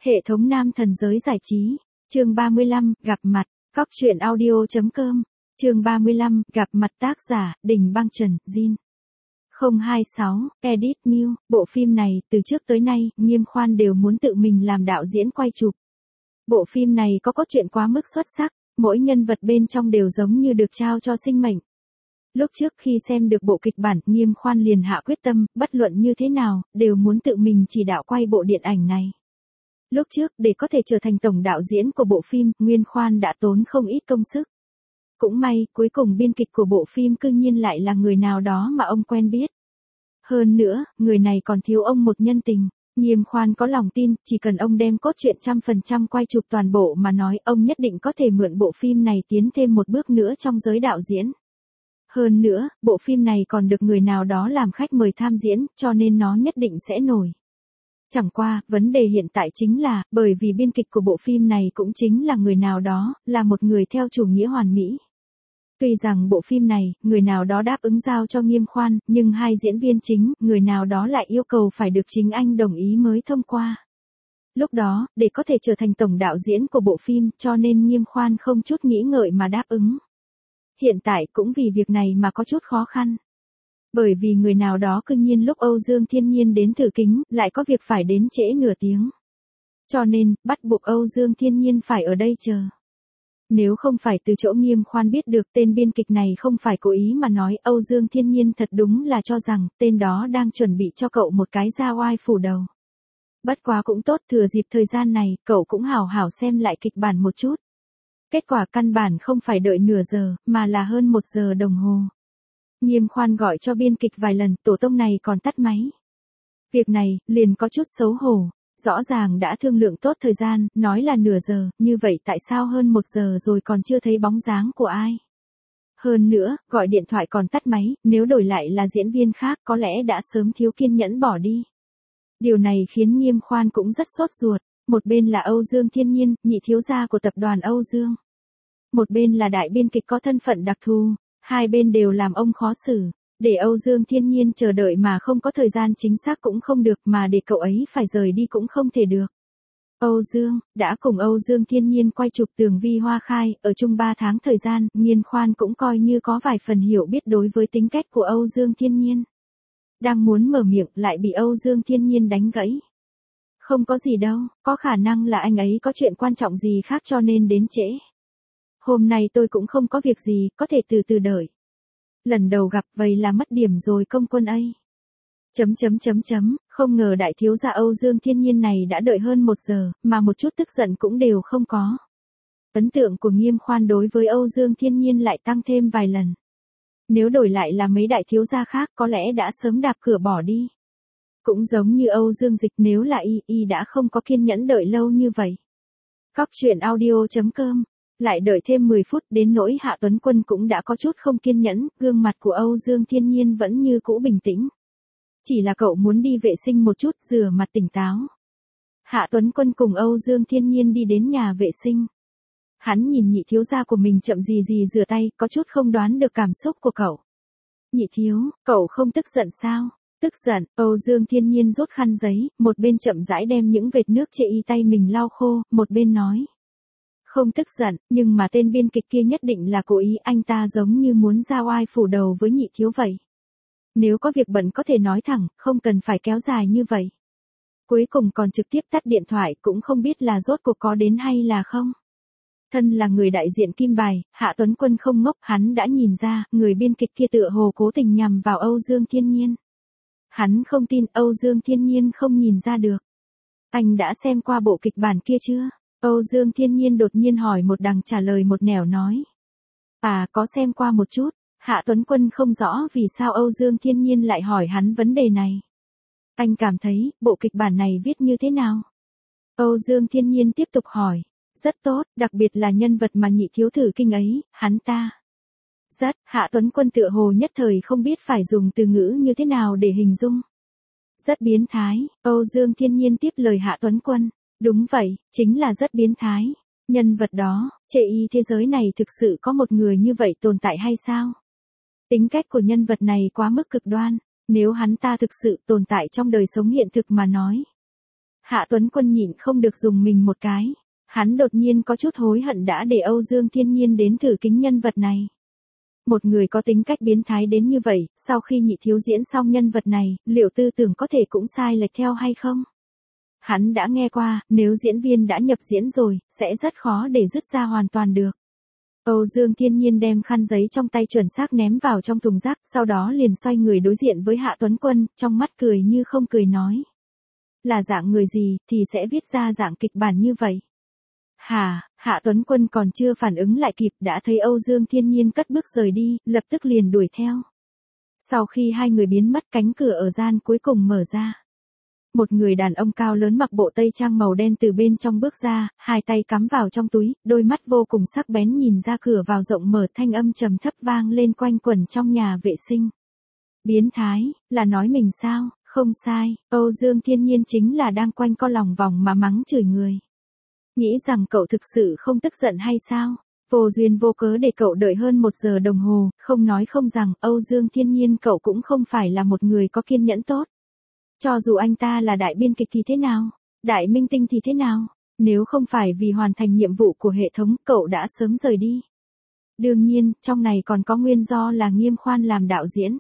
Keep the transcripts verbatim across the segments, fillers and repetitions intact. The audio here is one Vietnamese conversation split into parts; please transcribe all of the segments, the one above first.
Hệ thống nam thần giới giải trí. Chương ba mươi lăm, gặp mặt. Cóc truyện audio chấm com. Chương ba mươi lăm, gặp mặt tác giả, Đình Băng Trần, Jin. không hai sáu, Edit Miu. Bộ phim này, từ trước tới nay, Nghiêm Khoan đều muốn tự mình làm đạo diễn quay chụp. Bộ phim này có cốt truyện quá mức xuất sắc, mỗi nhân vật bên trong đều giống như được trao cho sinh mệnh. Lúc trước khi xem được bộ kịch bản, Nghiêm Khoan liền hạ quyết tâm, bất luận như thế nào, đều muốn tự mình chỉ đạo quay bộ điện ảnh này. Lúc trước, để có thể trở thành tổng đạo diễn của bộ phim, Nghiêm Khoan đã tốn không ít công sức. Cũng may, cuối cùng biên kịch của bộ phim cư nhiên lại là người nào đó mà ông quen biết. Hơn nữa, người này còn thiếu ông một nhân tình. Nghiêm Khoan có lòng tin, chỉ cần ông đem cốt truyện trăm phần trăm quay chụp toàn bộ mà nói, ông nhất định có thể mượn bộ phim này tiến thêm một bước nữa trong giới đạo diễn. Hơn nữa, bộ phim này còn được người nào đó làm khách mời tham diễn, cho nên nó nhất định sẽ nổi. Chẳng qua, vấn đề hiện tại chính là, bởi vì biên kịch của bộ phim này cũng chính là người nào đó, là một người theo chủ nghĩa hoàn mỹ. Tuy rằng bộ phim này, người nào đó đáp ứng giao cho Nghiêm Khoan, nhưng hai diễn viên chính, người nào đó lại yêu cầu phải được chính anh đồng ý mới thông qua. Lúc đó, để có thể trở thành tổng đạo diễn của bộ phim, cho nên Nghiêm Khoan không chút nghĩ ngợi mà đáp ứng. Hiện tại cũng vì việc này mà có chút khó khăn. Bởi vì người nào đó cư nhiên lúc Âu Dương Thiên Nhiên đến thử kính, lại có việc phải đến trễ nửa tiếng. Cho nên, bắt buộc Âu Dương Thiên Nhiên phải ở đây chờ. Nếu không phải từ chỗ Nghiêm Khoan biết được tên biên kịch này không phải cố ý mà nói, Âu Dương Thiên Nhiên thật đúng là cho rằng tên đó đang chuẩn bị cho cậu một cái ra oai phủ đầu. Bất quá cũng tốt, thừa dịp thời gian này, cậu cũng hảo hảo xem lại kịch bản một chút. Kết quả căn bản không phải đợi nửa giờ, mà là hơn một giờ đồng hồ. Nghiêm Khoan gọi cho biên kịch vài lần, tổ tông này còn tắt máy. Việc này, liền có chút xấu hổ. Rõ ràng đã thương lượng tốt thời gian, nói là nửa giờ, như vậy tại sao hơn một giờ rồi còn chưa thấy bóng dáng của ai? Hơn nữa, gọi điện thoại còn tắt máy, nếu đổi lại là diễn viên khác có lẽ đã sớm thiếu kiên nhẫn bỏ đi. Điều này khiến Nghiêm Khoan cũng rất sốt ruột. Một bên là Âu Dương Thiên Nhiên, nhị thiếu gia của tập đoàn Âu Dương. Một bên là đại biên kịch có thân phận đặc thù, hai bên đều làm ông khó xử. Để Âu Dương Thiên Nhiên chờ đợi mà không có thời gian chính xác cũng không được, mà để cậu ấy phải rời đi cũng không thể được. Âu Dương, đã cùng Âu Dương Thiên Nhiên quay chụp Tường Vi Hoa Khai, ở chung ba tháng thời gian, Nghiêm Khoan cũng coi như có vài phần hiểu biết đối với tính cách của Âu Dương Thiên Nhiên. Đang muốn mở miệng lại bị Âu Dương Thiên Nhiên đánh gãy. Không có gì đâu, có khả năng là anh ấy có chuyện quan trọng gì khác cho nên đến trễ. Hôm nay tôi cũng không có việc gì, có thể từ từ đợi. Lần đầu gặp vậy là mất điểm rồi công quân ấy. Chấm chấm chấm chấm, không ngờ đại thiếu gia Âu Dương Thiên Nhiên này đã đợi hơn một giờ, mà một chút tức giận cũng đều không có. Ấn tượng của Nghiêm Khoan đối với Âu Dương Thiên Nhiên lại tăng thêm vài lần. Nếu đổi lại là mấy đại thiếu gia khác có lẽ đã sớm đạp cửa bỏ đi. Cũng giống như Âu Dương Dịch, nếu là y, y đã không có kiên nhẫn đợi lâu như vậy. Cóc truyện audio chấm com. Lại đợi thêm mười phút, đến nỗi Hạ Tuấn Quân cũng đã có chút không kiên nhẫn, gương mặt của Âu Dương Thiên Nhiên vẫn như cũ bình tĩnh. Chỉ là cậu muốn đi vệ sinh một chút, rửa mặt tỉnh táo. Hạ Tuấn Quân cùng Âu Dương Thiên Nhiên đi đến nhà vệ sinh. Hắn nhìn nhị thiếu gia của mình chậm gì gì rửa tay, có chút không đoán được cảm xúc của cậu. Nhị thiếu, cậu không tức giận sao? Tức giận, Âu Dương Thiên Nhiên rút khăn giấy, một bên chậm rãi đem những vệt nước chê y tay mình lau khô, một bên nói. Không tức giận, nhưng mà tên biên kịch kia nhất định là cố ý, anh ta giống như muốn ra oai phủ đầu với nhị thiếu vậy. Nếu có việc bận có thể nói thẳng, không cần phải kéo dài như vậy. Cuối cùng còn trực tiếp tắt điện thoại, cũng không biết là rốt cuộc có đến hay là không. Thân là người đại diện kim bài, Hạ Tuấn Quân không ngốc, hắn đã nhìn ra, người biên kịch kia tựa hồ cố tình nhằm vào Âu Dương Thiên Nhiên. Hắn không tin Âu Dương Thiên Nhiên không nhìn ra được. Anh đã xem qua bộ kịch bản kia chưa? Âu Dương Thiên Nhiên đột nhiên hỏi một đằng trả lời một nẻo nói. À, có xem qua một chút. Hạ Tuấn Quân không rõ vì sao Âu Dương Thiên Nhiên lại hỏi hắn vấn đề này. Anh cảm thấy, bộ kịch bản này viết như thế nào? Âu Dương Thiên Nhiên tiếp tục hỏi. Rất tốt, đặc biệt là nhân vật mà nhị thiếu thử kinh ấy, hắn ta. Rất, Hạ Tuấn Quân tựa hồ nhất thời không biết phải dùng từ ngữ như thế nào để hình dung. Rất biến thái, Âu Dương Thiên Nhiên tiếp lời Hạ Tuấn Quân. Đúng vậy, chính là rất biến thái. Nhân vật đó, chê y thế giới này thực sự có một người như vậy tồn tại hay sao? Tính cách của nhân vật này quá mức cực đoan, nếu hắn ta thực sự tồn tại trong đời sống hiện thực mà nói. Hạ Tuấn Quân nhịn không được dùng mình một cái. Hắn đột nhiên có chút hối hận đã để Âu Dương Thiên Nhiên đến thử kính nhân vật này. Một người có tính cách biến thái đến như vậy, sau khi Nhị thiếu diễn xong nhân vật này, liệu tư tưởng có thể cũng sai lệch theo hay không? Hắn đã nghe qua, nếu diễn viên đã nhập diễn rồi, sẽ rất khó để dứt ra hoàn toàn được. Âu Dương Thiên Nhiên đem khăn giấy trong tay chuẩn xác ném vào trong thùng rác, sau đó liền xoay người đối diện với Hạ Tuấn Quân, trong mắt cười như không cười nói. Là dạng người gì, thì sẽ viết ra dạng kịch bản như vậy. Hà, Hạ Tuấn Quân còn chưa phản ứng lại kịp đã thấy Âu Dương Thiên Nhiên cất bước rời đi, lập tức liền đuổi theo. Sau khi hai người biến mất, cánh cửa ở gian cuối cùng mở ra. Một người đàn ông cao lớn mặc bộ tây trang màu đen từ bên trong bước ra, hai tay cắm vào trong túi, đôi mắt vô cùng sắc bén nhìn ra cửa vào rộng mở, thanh âm trầm thấp vang lên quanh quẩn trong nhà vệ sinh. Biến thái, là nói mình sao? Không sai, Âu Dương Thiên Nhiên chính là đang quanh co lòng vòng mà mắng chửi người. Nghĩ rằng cậu thực sự không tức giận hay sao? Vô duyên vô cớ để cậu đợi hơn một giờ đồng hồ, không nói không rằng Âu Dương Thiên Nhiên cậu cũng không phải là một người có kiên nhẫn tốt. Cho dù anh ta là đại biên kịch thì thế nào? Đại minh tinh thì thế nào? Nếu không phải vì hoàn thành nhiệm vụ của hệ thống, cậu đã sớm rời đi. Đương nhiên, trong này còn có nguyên do là Nghiêm Khoan làm đạo diễn.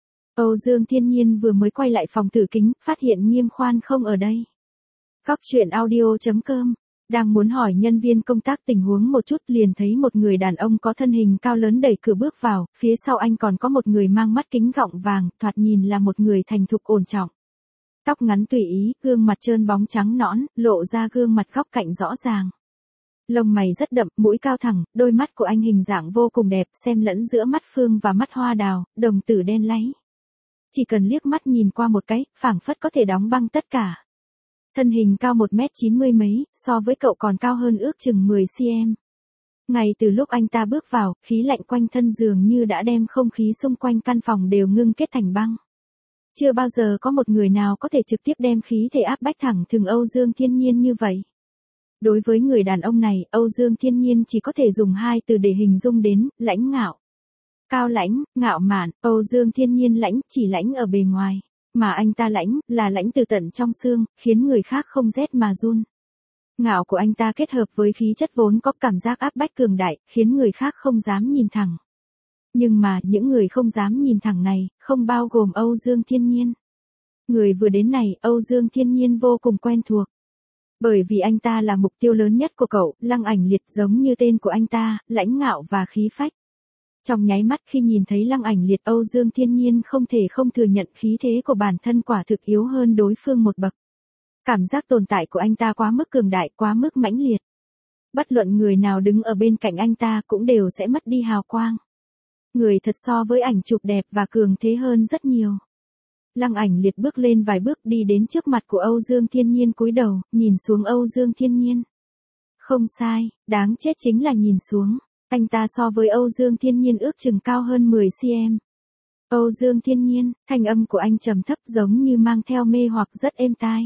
Âu Dương Thiên Nhiên vừa mới quay lại phòng thử kính, phát hiện Nghiêm Khoan không ở đây. Góc truyện audio chấm com đang muốn hỏi nhân viên công tác tình huống một chút liền thấy một người đàn ông có thân hình cao lớn đẩy cửa bước vào, phía sau anh còn có một người mang mắt kính gọng vàng, thoạt nhìn là một người thành thục ổn trọng. Tóc ngắn tùy ý, gương mặt trơn bóng trắng nõn, lộ ra gương mặt góc cạnh rõ ràng. Lông mày rất đậm, mũi cao thẳng, đôi mắt của anh hình dạng vô cùng đẹp, xen lẫn giữa mắt phương và mắt hoa đào, đồng tử đen láy. Chỉ cần liếc mắt nhìn qua một cái, phảng phất có thể đóng băng tất cả. Thân hình cao một mét chín mươi mấy, so với cậu còn cao hơn ước chừng mười xăng-ti-mét. Ngay từ lúc anh ta bước vào, khí lạnh quanh thân dường như đã đem không khí xung quanh căn phòng đều ngưng kết thành băng. Chưa bao giờ có một người nào có thể trực tiếp đem khí thể áp bách thẳng thừng Âu Dương Thiên Nhiên như vậy. Đối với người đàn ông này, Âu Dương Thiên Nhiên chỉ có thể dùng hai từ để hình dung đến, lãnh ngạo. Cao lãnh, ngạo mạn, Âu Dương Thiên Nhiên lãnh, chỉ lãnh ở bề ngoài. Mà anh ta lãnh, là lãnh từ tận trong xương, khiến người khác không rét mà run. Ngạo của anh ta kết hợp với khí chất vốn có cảm giác áp bách cường đại, khiến người khác không dám nhìn thẳng. Nhưng mà, những người không dám nhìn thẳng này, không bao gồm Âu Dương Thiên Nhiên. Người vừa đến này, Âu Dương Thiên Nhiên vô cùng quen thuộc. Bởi vì anh ta là mục tiêu lớn nhất của cậu, Lăng Ảnh Liệt giống như tên của anh ta, lãnh ngạo và khí phách. Trong nháy mắt khi nhìn thấy Lăng Ảnh Liệt, Âu Dương Thiên Nhiên không thể không thừa nhận khí thế của bản thân quả thực yếu hơn đối phương một bậc. Cảm giác tồn tại của anh ta quá mức cường đại, quá mức mãnh liệt. Bất luận người nào đứng ở bên cạnh anh ta cũng đều sẽ mất đi hào quang. Người thật so với ảnh chụp đẹp và cường thế hơn rất nhiều. Lăng Ảnh Liệt bước lên vài bước đi đến trước mặt của Âu Dương Thiên Nhiên cúi đầu, nhìn xuống Âu Dương Thiên Nhiên. Không sai, đáng chết chính là nhìn xuống. Anh ta so với Âu Dương Thiên Nhiên ước chừng cao hơn mười xăng-ti-mét. Âu Dương Thiên Nhiên, thanh âm của anh trầm thấp giống như mang theo mê hoặc rất êm tai.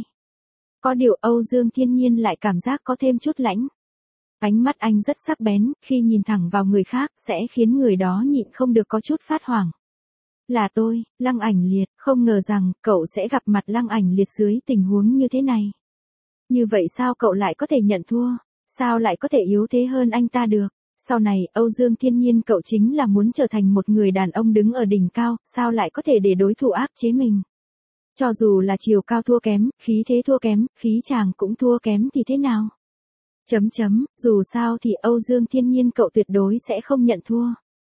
Có điều Âu Dương Thiên Nhiên lại cảm giác có thêm chút lãnh. Ánh mắt anh rất sắc bén, khi nhìn thẳng vào người khác sẽ khiến người đó nhịn không được có chút phát hoảng. Là tôi, Lăng Ảnh Liệt, không ngờ rằng cậu sẽ gặp mặt Lăng Ảnh Liệt dưới tình huống như thế này. Như vậy sao cậu lại có thể nhận thua? Sao lại có thể yếu thế hơn anh ta được? Sau này, Âu Dương Thiên Nhiên cậu chính là muốn trở thành một người đàn ông đứng ở đỉnh cao, sao lại có thể để đối thủ áp chế mình? Cho dù là chiều cao thua kém, khí thế thua kém, khí chàng cũng thua kém thì thế nào? Chấm chấm, dù sao thì Âu Dương Thiên Nhiên cậu tuyệt đối sẽ không nhận thua.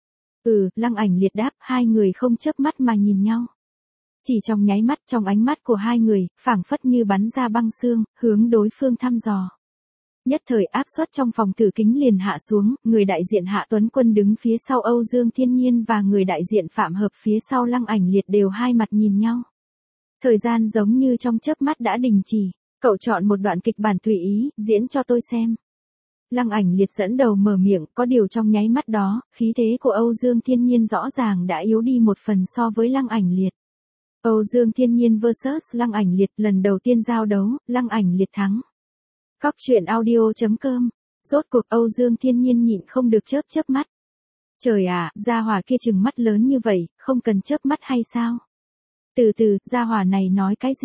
Ừ, Lăng Ảnh Liệt đáp, hai người không chớp mắt mà nhìn nhau. Chỉ trong nháy mắt, trong ánh mắt của hai người, phảng phất như bắn ra băng xương, hướng đối phương thăm dò. Nhất thời áp suất trong phòng thử kính liền hạ xuống, người đại diện Hạ Tuấn Quân đứng phía sau Âu Dương Thiên Nhiên và người đại diện Phạm Hợp phía sau Lăng Ảnh Liệt đều hai mặt nhìn nhau. Thời gian giống như trong chớp mắt đã đình chỉ, cậu chọn một đoạn kịch bản tùy ý, diễn cho tôi xem. Lăng Ảnh Liệt dẫn đầu mở miệng, có điều trong nháy mắt đó, khí thế của Âu Dương Thiên Nhiên rõ ràng đã yếu đi một phần so với Lăng Ảnh Liệt. Âu Dương Thiên Nhiên versus Lăng Ảnh Liệt lần đầu tiên giao đấu, Lăng Ảnh Liệt thắng. Góc truyện audio chấm com, rốt cuộc Âu Dương Thiên Nhiên nhịn không được chớp chớp mắt. Trời ạ, gia hỏa kia trừng mắt lớn như vậy, không cần chớp mắt hay sao? Từ từ, gia hỏa này nói cái gì?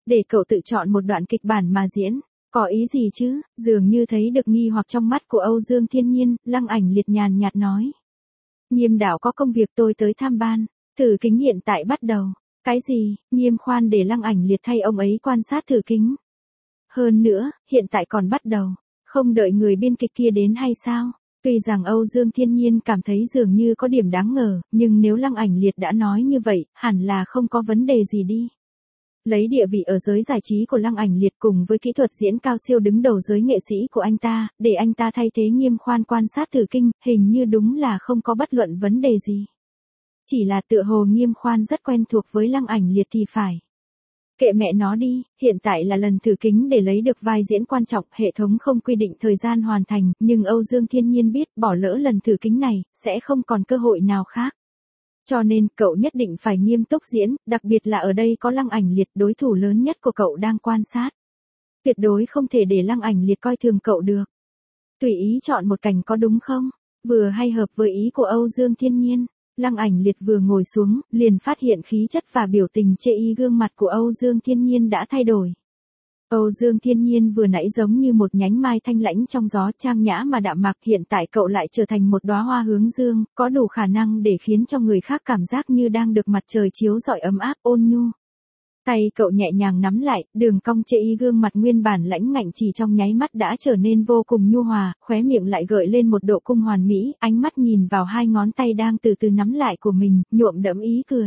để cậu tự chọn một đoạn kịch bản mà diễn. Có ý gì chứ? Dường như thấy được nghi hoặc trong mắt của Âu Dương Thiên Nhiên, Lăng Ảnh Liệt nhàn nhạt nói. Nghiêm đạo có công việc tôi tới tham ban, thử kính hiện tại bắt đầu. Cái gì? Nghiêm khoan để Lăng Ảnh Liệt thay ông ấy quan sát thử kính. Hơn nữa, hiện tại còn bắt đầu, không đợi người biên kịch kia đến hay sao? Tuy rằng Âu Dương Thiên Nhiên cảm thấy dường như có điểm đáng ngờ, nhưng nếu Lăng Ảnh Liệt đã nói như vậy, hẳn là không có vấn đề gì đi. Lấy địa vị ở giới giải trí của Lăng Ảnh Liệt cùng với kỹ thuật diễn cao siêu đứng đầu giới nghệ sĩ của anh ta, để anh ta thay thế Nghiêm khoan quan sát thử kinh, hình như đúng là không có bất luận vấn đề gì. Chỉ là tựa hồ Nghiêm khoan rất quen thuộc với Lăng Ảnh Liệt thì phải. Kệ mẹ nó đi, hiện tại là lần thử kính để lấy được vai diễn quan trọng, hệ thống không quy định thời gian hoàn thành, nhưng Âu Dương Thiên Nhiên biết bỏ lỡ lần thử kính này, sẽ không còn cơ hội nào khác. Cho nên, cậu nhất định phải nghiêm túc diễn, đặc biệt là ở đây có Lăng Ảnh Liệt, đối thủ lớn nhất của cậu đang quan sát. Tuyệt đối không thể để Lăng Ảnh Liệt coi thường cậu được. Tùy ý chọn một cảnh có đúng không? Vừa hay hợp với ý của Âu Dương Thiên Nhiên. Lăng Ảnh Liệt vừa ngồi xuống, liền phát hiện khí chất và biểu tình chê y gương mặt của Âu Dương Thiên Nhiên đã thay đổi. Âu Dương Thiên Nhiên vừa nãy giống như một nhánh mai thanh lãnh trong gió, trang nhã mà đạm mạc, hiện tại cậu lại trở thành một đóa hoa hướng dương, có đủ khả năng để khiến cho người khác cảm giác như đang được mặt trời chiếu rọi ấm áp ôn nhu. Tay cậu nhẹ nhàng nắm lại, đường cong chê y gương mặt nguyên bản lãnh ngạnh chỉ trong nháy mắt đã trở nên vô cùng nhu hòa, khóe miệng lại gợi lên một độ cung hoàn mỹ, ánh mắt nhìn vào hai ngón tay đang từ từ nắm lại của mình, nhuộm đẫm ý cười.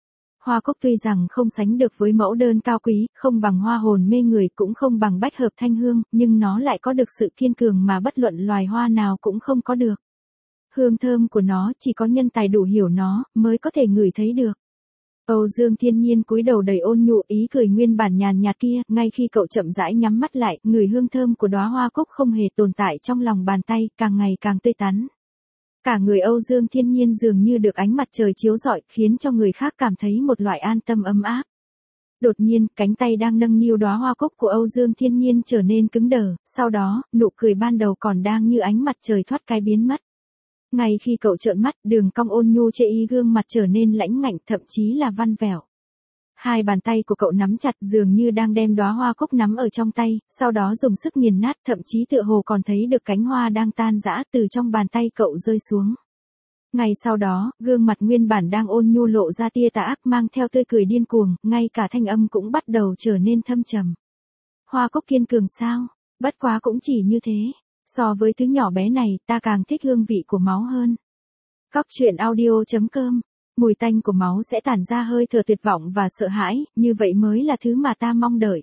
Hoa cúc tuy rằng không sánh được với mẫu đơn cao quý, không bằng hoa hồn mê người, cũng không bằng bách hợp thanh hương, nhưng nó lại có được sự kiên cường mà bất luận loài hoa nào cũng không có được. Hương thơm của nó chỉ có nhân tài đủ hiểu nó, mới có thể ngửi thấy được. Âu Dương Thiên Nhiên cúi đầu đầy ôn nhu, ý cười nguyên bản nhàn nhạt kia, ngay khi cậu chậm rãi nhắm mắt lại, ngửi hương thơm của đóa hoa cúc không hề tồn tại trong lòng bàn tay, càng ngày càng tươi tắn. Cả người Âu Dương Thiên Nhiên dường như được ánh mặt trời chiếu rọi, khiến cho người khác cảm thấy một loại an tâm ấm áp. Đột nhiên, cánh tay đang nâng niu đóa hoa cúc của Âu Dương Thiên Nhiên trở nên cứng đờ, sau đó, nụ cười ban đầu còn đang như ánh mặt trời thoát cái biến mất. Ngay khi cậu trợn mắt, đường cong ôn nhu chê y gương mặt trở nên lãnh ngạnh, thậm chí là văn vẻo. Hai bàn tay của cậu nắm chặt, dường như đang đem đóa hoa cúc nắm ở trong tay, sau đó dùng sức nghiền nát, thậm chí tựa hồ còn thấy được cánh hoa đang tan rã từ trong bàn tay cậu rơi xuống. Ngay sau đó, gương mặt nguyên bản đang ôn nhu lộ ra tia tà ác, mang theo tươi cười điên cuồng, ngay cả thanh âm cũng bắt đầu trở nên thâm trầm. Hoa cúc kiên cường sao? Bất quá cũng chỉ như thế. So với thứ nhỏ bé này, ta càng thích hương vị của máu hơn. Cóc truyện audio chấm com. Mùi tanh của máu sẽ tản ra hơi thở tuyệt vọng và sợ hãi, như vậy mới là thứ mà ta mong đợi.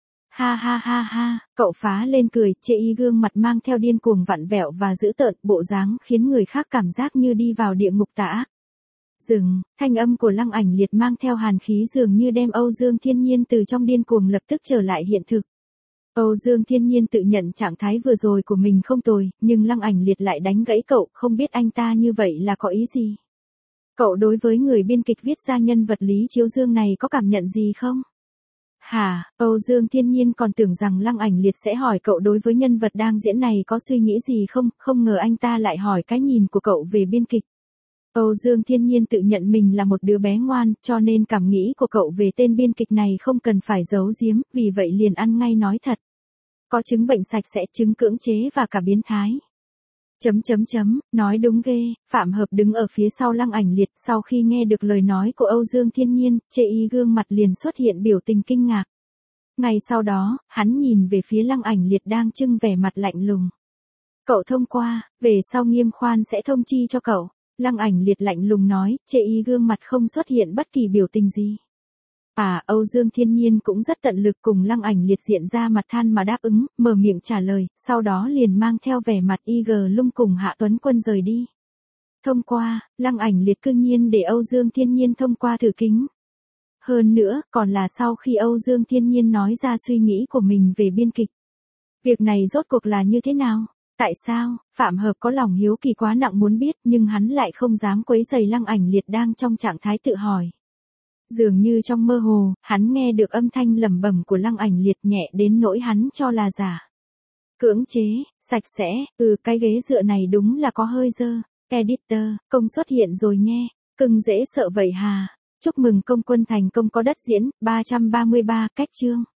Ha ha ha ha, cậu phá lên cười, chê y gương mặt mang theo điên cuồng vặn vẹo và dữ tợn, bộ dáng khiến người khác cảm giác như đi vào địa ngục tà ác. Dừng, thanh âm của Lăng Ảnh Liệt mang theo hàn khí dường như đem Âu Dương Thiên Nhiên từ trong điên cuồng lập tức trở lại hiện thực. Âu Dương Thiên Nhiên tự nhận trạng thái vừa rồi của mình không tồi, nhưng Lăng Ảnh Liệt lại đánh gãy cậu, không biết anh ta như vậy là có ý gì. Cậu đối với người biên kịch viết ra nhân vật Lý Chiếu Dương này có cảm nhận gì không? Hả, Âu Dương Thiên Nhiên còn tưởng rằng Lăng Ảnh Liệt sẽ hỏi cậu đối với nhân vật đang diễn này có suy nghĩ gì không, không ngờ anh ta lại hỏi cái nhìn của cậu về biên kịch. Âu Dương Thiên Nhiên tự nhận mình là một đứa bé ngoan, cho nên cảm nghĩ của cậu về tên biên kịch này không cần phải giấu giếm, vì vậy liền ăn ngay nói thật. Có chứng bệnh sạch sẽ, chứng cưỡng chế và cả biến thái. Chấm chấm chấm, nói đúng ghê, Phạm Hợp đứng ở phía sau Lăng Ảnh Liệt, sau khi nghe được lời nói của Âu Dương Thiên Nhiên, chê y gương mặt liền xuất hiện biểu tình kinh ngạc. Ngay sau đó, hắn nhìn về phía Lăng Ảnh Liệt đang trưng vẻ mặt lạnh lùng. Cậu thông qua, về sau Nghiêm khoan sẽ thông chi cho cậu. Lăng Ảnh Liệt lạnh lùng nói, chê y gương mặt không xuất hiện bất kỳ biểu tình gì. À, Âu Dương Thiên Nhiên cũng rất tận lực cùng Lăng Ảnh Liệt diện ra mặt than mà đáp ứng, mở miệng trả lời, sau đó liền mang theo vẻ mặt y gờ lung cùng Hạ Tuấn Quân rời đi. Thông qua, Lăng Ảnh Liệt cương nhiên để Âu Dương Thiên Nhiên thông qua thử kính. Hơn nữa, còn là sau khi Âu Dương Thiên Nhiên nói ra suy nghĩ của mình về biên kịch. Việc này rốt cuộc là như thế nào? Tại sao? Phạm Hợp có lòng hiếu kỳ quá nặng muốn biết, nhưng hắn lại không dám quấy rầy Lăng Ảnh Liệt đang trong trạng thái tự hỏi. Dường như trong mơ hồ, hắn nghe được âm thanh lẩm bẩm của Lăng Ảnh Liệt nhẹ đến nỗi hắn cho là giả. Cưỡng chế, sạch sẽ, ừ cái ghế dựa này đúng là có hơi dơ. Editor, công xuất hiện rồi nghe, cưng dễ sợ vậy hà. Chúc mừng công quân thành công có đất diễn, ba trăm ba mươi ba, cách chương.